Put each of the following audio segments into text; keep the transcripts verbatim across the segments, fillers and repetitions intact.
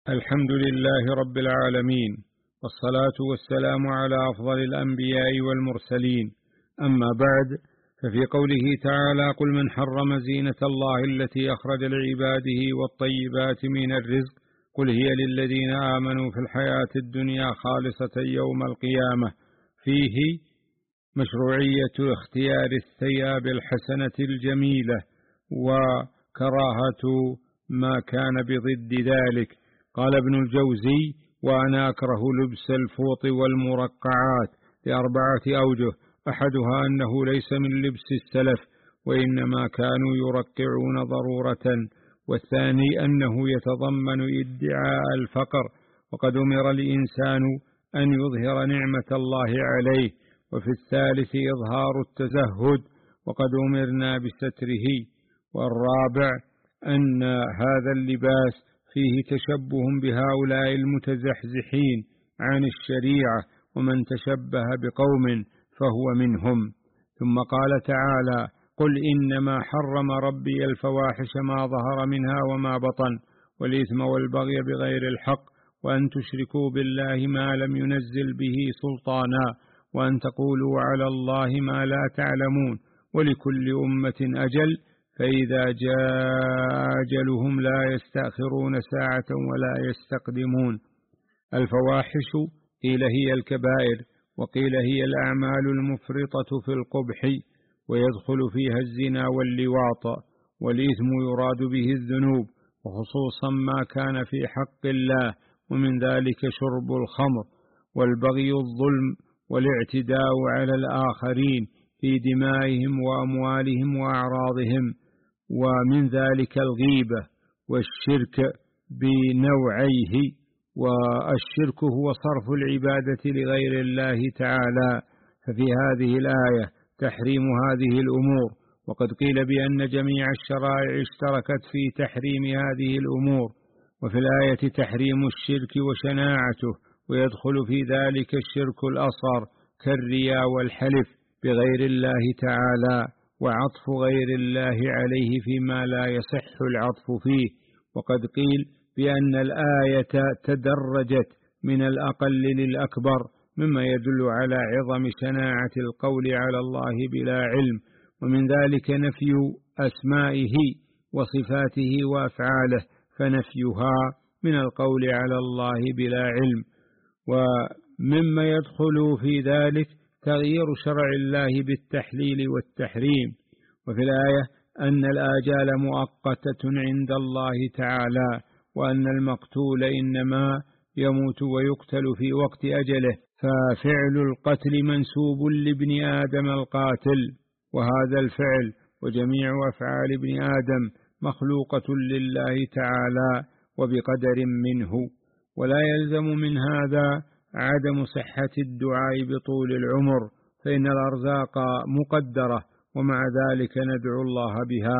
الحمد لله رب العالمين، والصلاة والسلام على أفضل الأنبياء والمرسلين. أما بعد، ففي قوله تعالى: قل من حرم زينة الله التي أخرج لعباده والطيبات من الرزق قل هي للذين آمنوا في الحياة الدنيا خالصة يوم القيامة، فيه مشروعية اختيار الثياب الحسنة الجميلة وكراهة ما كان بضد ذلك. قال ابن الجوزي: وأنا أكره لبس الفوط والمرقعات لأربعة أوجه: أحدها أنه ليس من لبس السلف، وإنما كانوا يرقعون ضرورة، والثاني أنه يتضمن ادعاء الفقر، وقد أمر الإنسان أن يظهر نعمة الله عليه، وفي الثالث إظهار التزهد، وقد أمرنا بستره، والرابع أن هذا اللباس فيه تشبه بهؤلاء المتزحزحين عن الشريعة، ومن تشبه بقوم فهو منهم. ثم قال تعالى: قل إنما حرم ربي الفواحش ما ظهر منها وما بطن، والإثم والبغي بغير الحق، وأن تشركوا بالله ما لم ينزل به سلطانا، وأن تقولوا على الله ما لا تعلمون، ولكل أمة أجل، فإذا جاء أجلهم لا يستأخرون ساعة ولا يستقدمون. الفواحش قيل هي الكبائر، وقيل هي الأعمال المفرطة في القبح، ويدخل فيها الزنا واللواط، والإثم يراد به الذنوب، وخصوصا ما كان في حق الله، ومن ذلك شرب الخمر، والبغي الظلم والاعتداء على الآخرين في دمائهم وأموالهم وأعراضهم، ومن ذلك الغيبة والشرك بنوعيه. والشرك هو صرف العبادة لغير الله تعالى، ففي هذه الآية تحريم هذه الأمور، وقد قيل بأن جميع الشرائع اشتركت في تحريم هذه الأمور، وفي الآية تحريم الشرك وشناعته، ويدخل في ذلك الشرك الأصغر كالرياء والحلف بغير الله تعالى، وعطف غير الله عليه فيما لا يصح العطف فيه. وقد قيل بأن الآية تدرجت من الأقل للأكبر، مما يدل على عظم شناعة القول على الله بلا علم، ومن ذلك نفي أسمائه وصفاته وأفعاله، فنفيها من القول على الله بلا علم. ومما يدخل في ذلك تغيير شرع الله بالتحليل والتحريم. وفي الآية أن الآجال مؤقتة عند الله تعالى، وأن المقتول إنما يموت ويقتل في وقت أجله، ففعل القتل منسوب لابن آدم القاتل، وهذا الفعل وجميع أفعال ابن آدم مخلوقة لله تعالى وبقدر منه. ولا يلزم من هذا عدم صحة الدعاء بطول العمر، فإن الأرزاق مقدرة، ومع ذلك ندعو الله بها.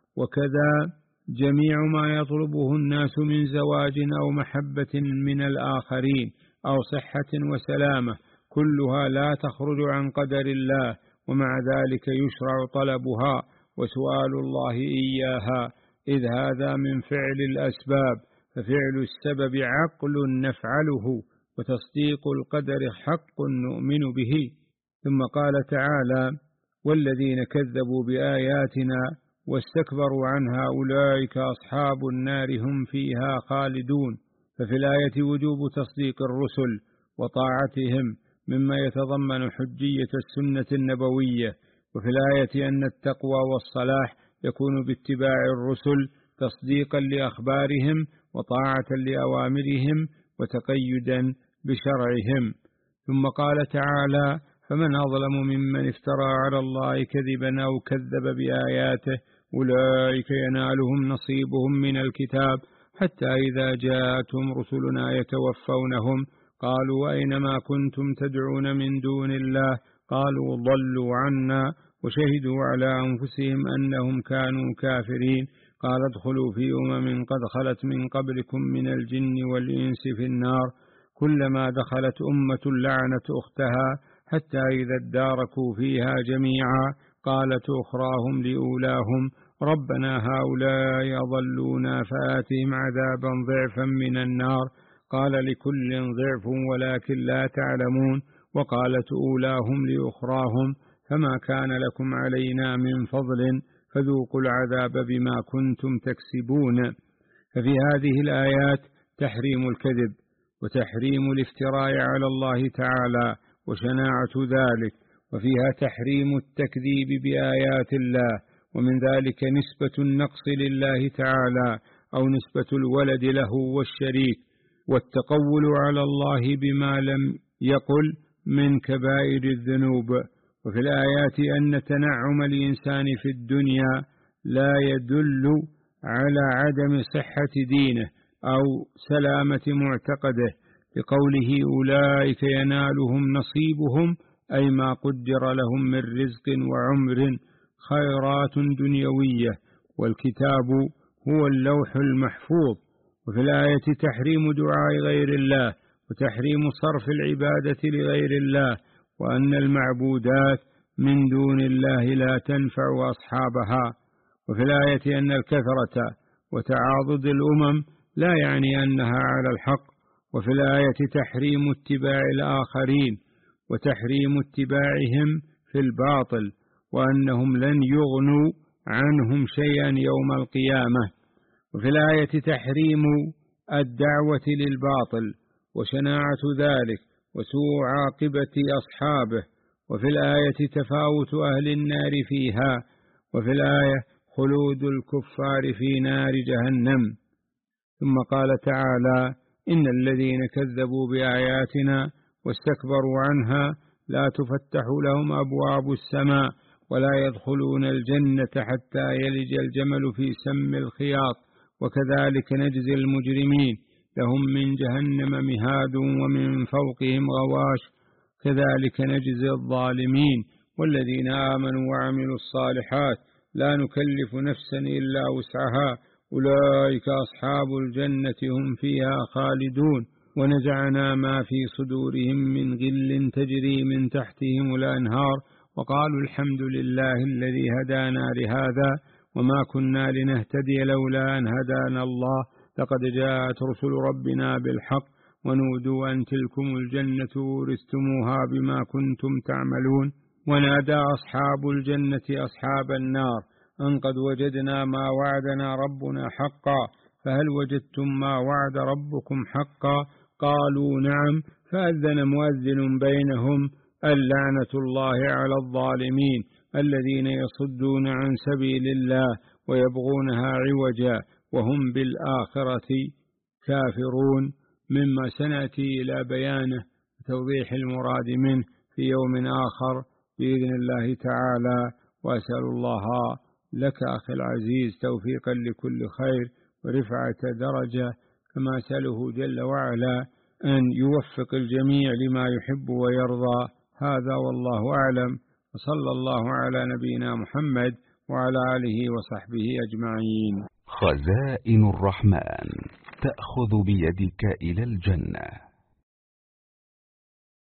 وكذا جميع ما يطلبه الناس من زواج أو محبة من الآخرين أو صحة وسلامة، كلها لا تخرج عن قدر الله، ومع ذلك يشرع طلبها وسؤال الله إياها، إذ هذا من فعل الأسباب، ففعل السبب عقل نفعله، وتصديق القدر حق نؤمن به. ثم قال تعالى: والذين كذبوا بآياتنا واستكبروا عنها أولئك أصحاب النار هم فيها خالدون. ففي الآية وجوب تصديق الرسل وطاعتهم مما يتضمن حجية السنة النبوية، وفي الآية أن التقوى والصلاح يكون باتباع الرسل تصديقا لأخبارهم وطاعة لأوامرهم وتقيدا بشرعهم. ثم قال تعالى: فمن أظلم ممن افترى على الله كذبا أو كذب بآياته أولئك ينالهم نصيبهم من الكتاب حتى إذا جاءتهم رسلنا يتوفونهم قالوا أينما كنتم تدعون من دون الله قالوا ضلوا عنا وشهدوا على أنفسهم أنهم كانوا كافرين. قال ادخلوا في أمم قد خلت من قبلكم من الجن والإنس في النار كلما دخلت أمة لعنت أختها حتى إذا اداركوا فيها جميعا قالت أخراهم لأولاهم ربنا هؤلاء أضلونا فآتهم عذابا ضعفا من النار، قال لكل ضعف ولكن لا تعلمون، وقالت أولاهم لأخراهم فما كان لكم علينا من فضل فذوقوا العذاب بما كنتم تكسبون. ففي هذه الآيات تحريم الكذب وتحريم الافتراء على الله تعالى وشناعة ذلك، وفيها تحريم التكذيب بآيات الله، ومن ذلك نسبة النقص لله تعالى أو نسبة الولد له والشريك، والتقول على الله بما لم يقل من كبائر الذنوب. وفي الآيات أن تنعم الإنسان في الدنيا لا يدل على عدم صحة دينه أو سلامة معتقده، لقوله أولئك ينالهم نصيبهم، أي ما قدر لهم من رزق وعمر خيرات دنيوية، والكتاب هو اللوح المحفوظ. وفي الآية تحريم دعاء غير الله وتحريم صرف العبادة لغير الله، وأن المعبودات من دون الله لا تنفع أصحابها. وفي الآية أن الكثرة وتعاضد الأمم لا يعني أنها على الحق. وفي الآية تحريم اتباع الآخرين وتحريم اتباعهم في الباطل، وأنهم لن يغنوا عنهم شيئا يوم القيامة. وفي الآية تحريم الدعوة للباطل وشناعة ذلك وسوء عاقبة أصحابه. وفي الآية تفاوت أهل النار فيها. وفي الآية خلود الكفار في نار جهنم. ثم قال تعالى: إن الذين كذبوا بآياتنا واستكبروا عنها لا تفتح لهم أبواب السماء ولا يدخلون الجنة حتى يلج الجمل في سم الخياط، وكذلك نجزي المجرمين، لهم من جهنم مهاد ومن فوقهم غواش، كذلك نجزي الظالمين. والذين آمنوا وعملوا الصالحات لا نكلف نفسا إلا وسعها، أولئك أصحاب الجنة هم فيها خالدون. ونزعنا ما في صدورهم من غل تجري من تحتهم الأنهار، وقالوا الحمد لله الذي هدانا لهذا وما كنا لنهتدي لولا أن هدانا الله، لقد جاءت رسل ربنا بالحق ونودوا أن تلكم الجنة ورثتموها بما كنتم تعملون. ونادى أصحاب الجنة أصحاب النار أن قد وجدنا ما وعدنا ربنا حقا، فهل وجدتم ما وعد ربكم حقا؟ قالوا نعم. فأذن مؤذن بينهم اللعنة الله على الظالمين الذين يصدون عن سبيل الله ويبغونها عوجا وهم بالآخرة كافرون، مما سنأتي إلى بيانه وتوضيح المراد منه في يوم آخر بإذن الله تعالى. وأسأل الله لك أخي العزيز توفيقا لكل خير ورفعة درجة، كما أسأله جل وعلا أن يوفق الجميع لما يحب ويرضى. هذا والله أعلم، وصلى الله على نبينا محمد وعلى آله وصحبه أجمعين. خزائن الرحمن تأخذ بيدك إلى الجنة.